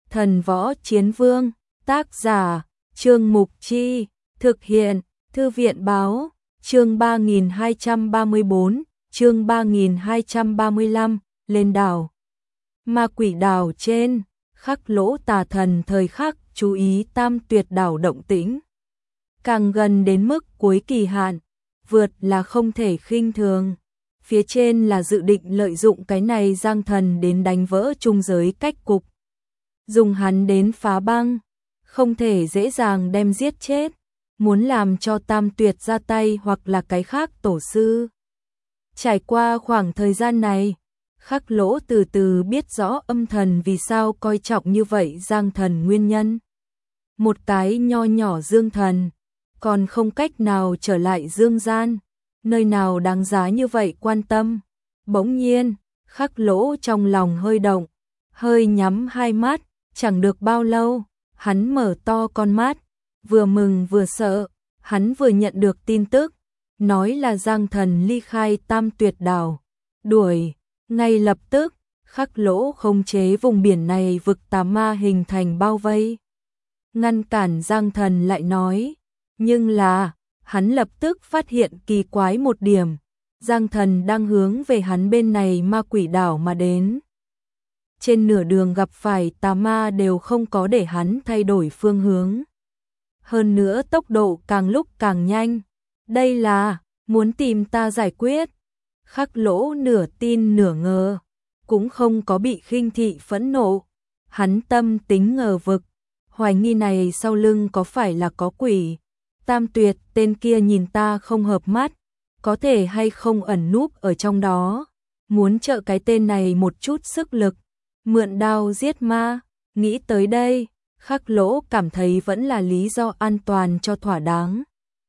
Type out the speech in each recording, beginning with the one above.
Thần Võ Chiến Vương, tác giả, Trương Mục Chi, thực hiện, Thư viện Báo, chương 3234, chương 3235, lên đảo. Ma Quỷ Đảo trên, Khắc Lỗ tà thần thời khắc chú ý Tam Tuyệt đảo động tĩnh. Càng gần đến mức cuối kỳ hạn, vượt là không thể khinh thường. Phía trên là dự định lợi dụng cái này Giang Thần đến đánh vỡ trung giới cách cục. Dùng hắn đến phá băng, không thể dễ dàng đem giết chết, muốn làm cho Tam Tuyệt ra tay hoặc là cái khác tổ sư. Trải qua khoảng thời gian này, Khắc Lỗ từ từ biết rõ âm thần vì sao coi trọng như vậy Giang Thần nguyên nhân. Một cái nho nhỏ dương thần, còn không cách nào trở lại dương gian, nơi nào đáng giá như vậy quan tâm. Bỗng nhiên, Khắc Lỗ trong lòng hơi động, hơi nhắm hai mắt, chẳng được bao lâu, hắn mở to con mắt, vừa mừng vừa sợ, hắn vừa nhận được tin tức, nói là Giang Thần ly khai Tam Tuyệt đảo, đuổi, ngay lập tức, Khắc Lỗ khống chế vùng biển này vực tà ma hình thành bao vây. Ngăn cản Giang Thần lại nói, nhưng là, hắn lập tức phát hiện kỳ quái một điểm, Giang Thần đang hướng về hắn bên này Ma Quỷ đảo mà đến. Trên nửa đường gặp phải tà ma đều không có để hắn thay đổi phương hướng. Hơn nữa tốc độ càng lúc càng nhanh, đây là muốn tìm ta giải quyết. Khắc Lỗ nửa tin nửa ngờ, cũng không có bị khinh thị phẫn nộ, hắn tâm tính ngờ vực, hoài nghi này sau lưng có phải là có quỷ. Tam Tuyệt tên kia nhìn ta không hợp mắt, có thể hay không ẩn núp ở trong đó, muốn trợ cái tên này một chút sức lực, mượn đao giết ma. Nghĩ tới đây, Khắc Lỗ cảm thấy vẫn là lý do an toàn cho thỏa đáng.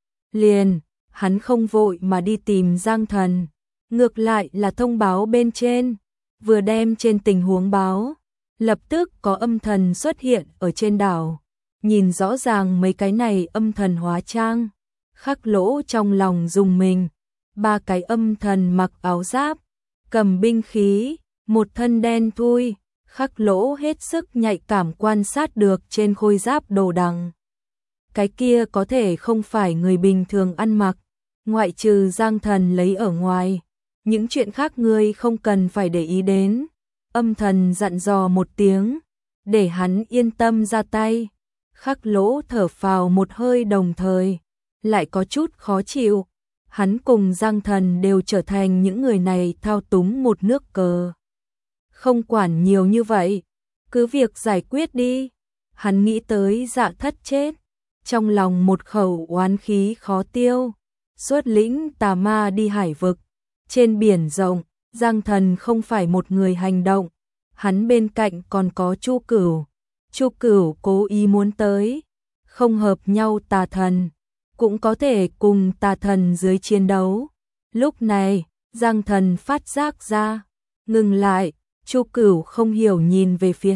Liền, hắn không vội mà đi tìm Giang Thần, ngược lại là thông báo bên trên, vừa đem trên tình huống báo, lập tức có âm thần xuất hiện ở trên đảo. Nhìn rõ ràng mấy cái này âm thần hóa trang, Khắc Lỗ trong lòng rùng mình, ba cái âm thần mặc áo giáp, cầm binh khí, một thân đen thui, Khắc Lỗ hết sức nhạy cảm quan sát được trên khôi giáp đồ đằng. Cái kia có thể không phải người bình thường ăn mặc, ngoại trừ Giang Thần lấy ở ngoài, những chuyện khác ngươi không cần phải để ý đến. Âm thần dặn dò một tiếng, để hắn yên tâm ra tay. Khắc Lỗ thở phào một hơi đồng thời, lại có chút khó chịu. Hắn cùng Giang Thần đều trở thành những người này thao túng một nước cờ. Không quản nhiều như vậy, cứ việc giải quyết đi. Hắn nghĩ tới Dạ Thất chết, trong lòng một khẩu oán khí khó tiêu. Xuất lĩnh tà ma đi hải vực, trên biển rộng, Giang Thần không phải một người hành động, hắn bên cạnh còn có Chu Cửu. Chu Cửu cố ý muốn tới, không hợp nhau tà thần, cũng có thể cùng tà thần dưới chiến đấu. Lúc này, Giang Thần phát giác ra, ngừng lại, Chu Cửu không hiểu nhìn về phía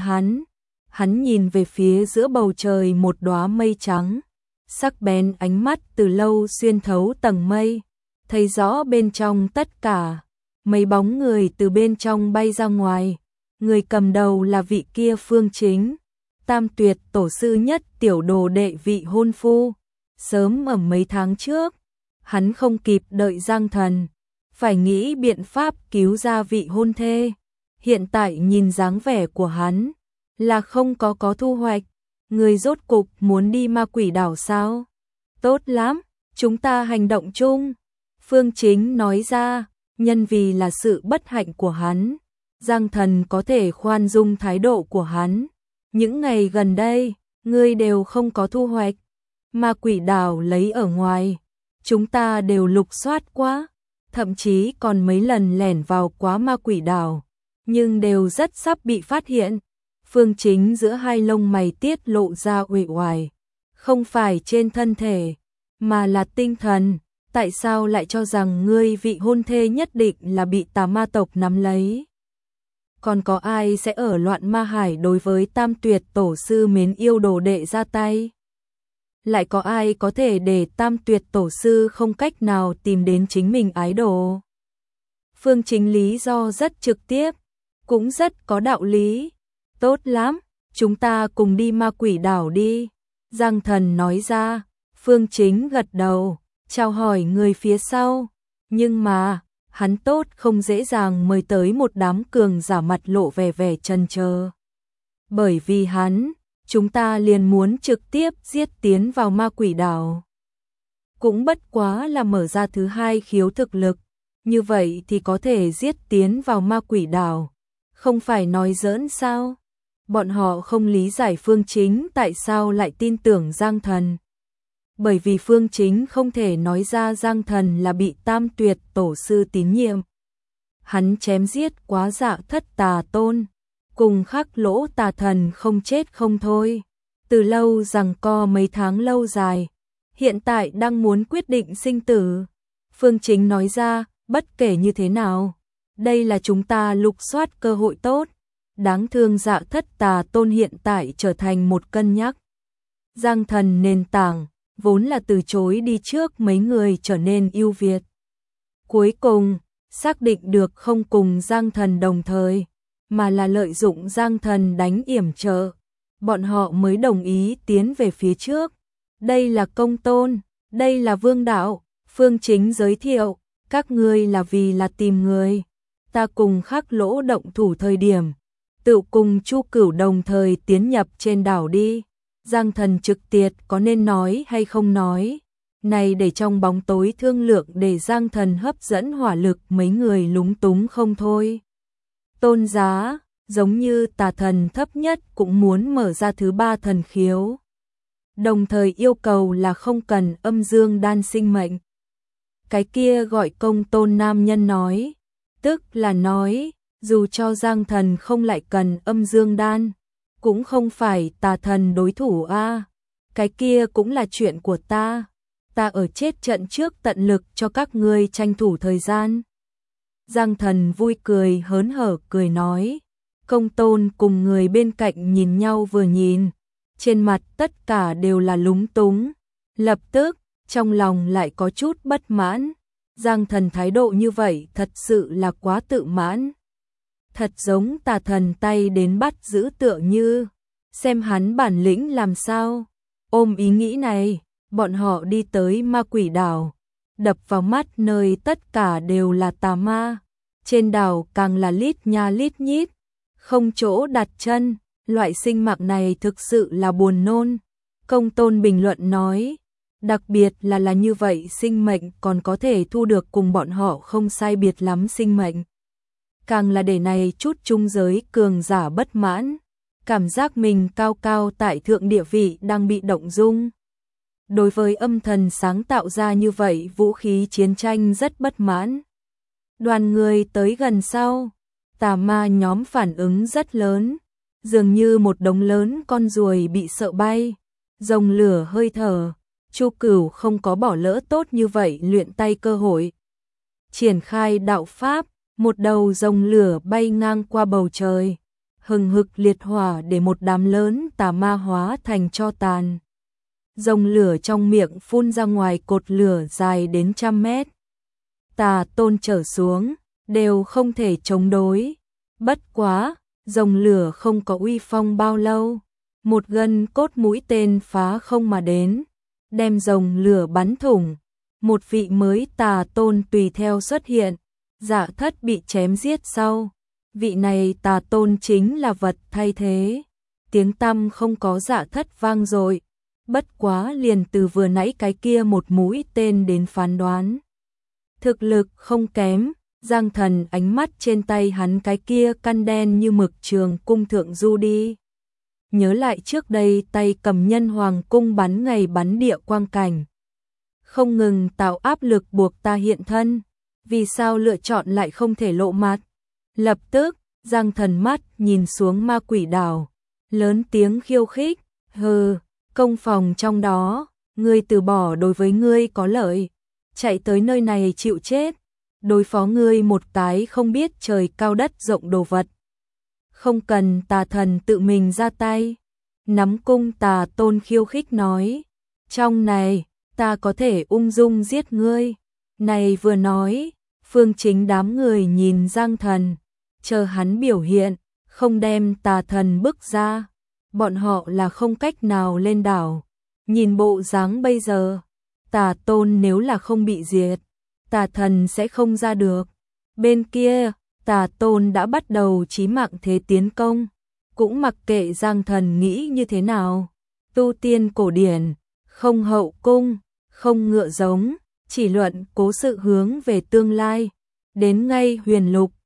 hắn nhìn về phía giữa bầu trời một đóa mây trắng, sắc bén ánh mắt từ lâu xuyên thấu tầng mây, thấy rõ bên trong tất cả, mấy bóng người từ bên trong bay ra ngoài, người cầm đầu là vị kia Phương Chính. Tam Tuyệt tổ sư nhất tiểu đồ đệ vị hôn phu, sớm ở mấy tháng trước, hắn không kịp đợi Giang Thần, phải nghĩ biện pháp cứu ra vị hôn thê. Hiện tại nhìn dáng vẻ của hắn, là không có thu hoạch, người rốt cục muốn đi Ma Quỷ đảo sao? Tốt lắm, chúng ta hành động chung. Phương Chính nói ra, nhân vì là sự bất hạnh của hắn, Giang Thần có thể khoan dung thái độ của hắn. Những ngày gần đây, ngươi đều không có thu hoạch. Ma Quỷ đảo lấy ở ngoài, chúng ta đều lục soát quá, thậm chí còn mấy lần lẻn vào quá Ma Quỷ đảo, nhưng đều rất sắp bị phát hiện. Phương Chính giữa hai lông mày tiết lộ ra uể oải, không phải trên thân thể, mà là tinh thần. Tại sao lại cho rằng ngươi vị hôn thê nhất định là bị tà ma tộc nắm lấy? Còn có ai sẽ ở loạn ma hải đối với Tam Tuyệt tổ sư mến yêu đồ đệ ra tay? Lại có ai có thể để Tam Tuyệt tổ sư không cách nào tìm đến chính mình ái đồ? Phương Chính lý do rất trực tiếp, cũng rất có đạo lý. Tốt lắm, chúng ta cùng đi ma quỷ đảo đi. Giang Thần nói ra, Phương Chính gật đầu, chào hỏi người phía sau. Nhưng mà, hắn tốt không dễ dàng mời tới một đám cường giả mặt lộ vẻ vẻ chần chờ. Bởi vì hắn, chúng ta liền muốn trực tiếp giết tiến vào ma quỷ đảo. Cũng bất quá là mở ra thứ hai khiếu thực lực, như vậy thì có thể giết tiến vào ma quỷ đảo. Không phải nói giỡn sao? Bọn họ không lý giải Phương Chính tại sao lại tin tưởng Giang Thần. Bởi vì Phương Chính không thể nói ra Giang Thần là bị Tam Tuyệt tổ sư tín nhiệm. Hắn chém giết quá Dạ Thất Tà Tôn, cùng Khắc Lỗ Tà Thần không chết không thôi. Từ lâu giằng co mấy tháng lâu dài, hiện tại đang muốn quyết định sinh tử. Phương Chính nói ra, bất kể như thế nào, đây là chúng ta lục soát cơ hội tốt. Đáng thương Dạ Thất Tà Tôn hiện tại trở thành một cân nhắc. Giang Thần nền tảng, vốn là từ chối đi trước mấy người trở nên ưu việt. Cuối cùng, xác định được không cùng Giang Thần đồng thời, mà là lợi dụng Giang Thần đánh yểm trợ. Bọn họ mới đồng ý tiến về phía trước. Đây là công tôn, đây là vương đạo. Phương Chính giới thiệu, các ngươi là vì là tìm người. Ta cùng Khắc Lỗ động thủ thời điểm, tự cùng Chu Cửu đồng thời tiến nhập trên đảo đi. Giang Thần trực tiệt có nên nói hay không nói. Này để trong bóng tối thương lượng để Giang Thần hấp dẫn hỏa lực mấy người lúng túng không thôi. Tôn giá, giống như Tà Thần thấp nhất cũng muốn mở ra thứ ba thần khiếu. Đồng thời yêu cầu là không cần âm dương đan sinh mệnh. Cái kia gọi công tôn nam nhân nói, tức là nói, dù cho Giang Thần không lại cần âm dương đan, cũng không phải Tà Thần đối thủ a. Cái kia cũng là chuyện của ta. Ta ở chết trận trước tận lực cho các ngươi tranh thủ thời gian. Giang Thần vui cười hớn hở cười nói. Công tôn cùng người bên cạnh nhìn nhau vừa nhìn, trên mặt tất cả đều là lúng túng. Lập tức, trong lòng lại có chút bất mãn. Giang Thần thái độ như vậy thật sự là quá tự mãn. Thật giống Tà Thần tay đến bắt giữ tựa như, xem hắn bản lĩnh làm sao. Ôm ý nghĩ này, bọn họ đi tới ma quỷ đảo. Đập vào mắt nơi tất cả đều là tà ma. Trên đảo càng là lít nha lít nhít, không chỗ đặt chân. Loại sinh mạng này thực sự là buồn nôn. Công tôn bình luận nói, đặc biệt là như vậy sinh mệnh còn có thể thu được cùng bọn họ không sai biệt lắm sinh mệnh. Càng là để này chút trung giới cường giả bất mãn, cảm giác mình cao cao tại thượng địa vị đang bị động dung. Đối với âm thần sáng tạo ra như vậy vũ khí chiến tranh rất bất mãn. Đoàn người tới gần sau, tà ma nhóm phản ứng rất lớn, dường như một đống lớn con ruồi bị sợ bay, rồng lửa hơi thở. Chu Cửu không có bỏ lỡ tốt như vậy luyện tay cơ hội. Triển khai đạo pháp, một đầu rồng lửa bay ngang qua bầu trời, hừng hực liệt hỏa để một đám lớn tà ma hóa thành tro tàn. Rồng lửa trong miệng phun ra ngoài cột lửa dài đến 100 mét. Tà Tôn trở xuống, đều không thể chống đối. Bất quá, rồng lửa không có uy phong bao lâu. Một gân cốt mũi tên phá không mà đến, đem rồng lửa bắn thủng. Một vị mới Tà Tôn tùy theo xuất hiện. Dạ Thất bị chém giết sau. Vị này Tà Tôn chính là vật thay thế. Tiếng tăm không có Dạ Thất vang dội. Bất quá liền từ vừa nãy cái kia một mũi tên đến phán đoán. Thực lực không kém. Giang Thần ánh mắt trên tay hắn cái kia căn đen như mực trường cung thượng du đi. Nhớ lại trước đây tay cầm nhân hoàng cung bắn ngày bắn địa quang cảnh. Không ngừng tạo áp lực buộc ta hiện thân. Vì sao lựa chọn lại không thể lộ mặt? Lập tức, Giang Thần mắt nhìn xuống ma quỷ đảo. Lớn tiếng khiêu khích. Hừ, công phòng trong đó, ngươi từ bỏ đối với ngươi có lợi. Chạy tới nơi này chịu chết. Đối phó ngươi một cái không biết trời cao đất rộng đồ vật. Không cần Tà Thần tự mình ra tay. Nắm cung Tà Tôn khiêu khích nói. Trong này, ta có thể ung dung giết ngươi. Này vừa nói, Phương Chính đám người nhìn Giang Thần, chờ hắn biểu hiện, không đem Tà Thần bức ra. bọn họ là không cách nào lên đảo. Nhìn bộ dáng bây giờ, Tà Tôn nếu là không bị diệt, Tà Thần sẽ không ra được. Bên kia, Tà Tôn đã bắt đầu chí mạng thế tiến công, cũng mặc kệ Giang Thần nghĩ như thế nào. Tu tiên cổ điển, không hậu cung, không ngựa giống, chỉ luận cố sự hướng về tương lai. Đến ngay Huyền Lục,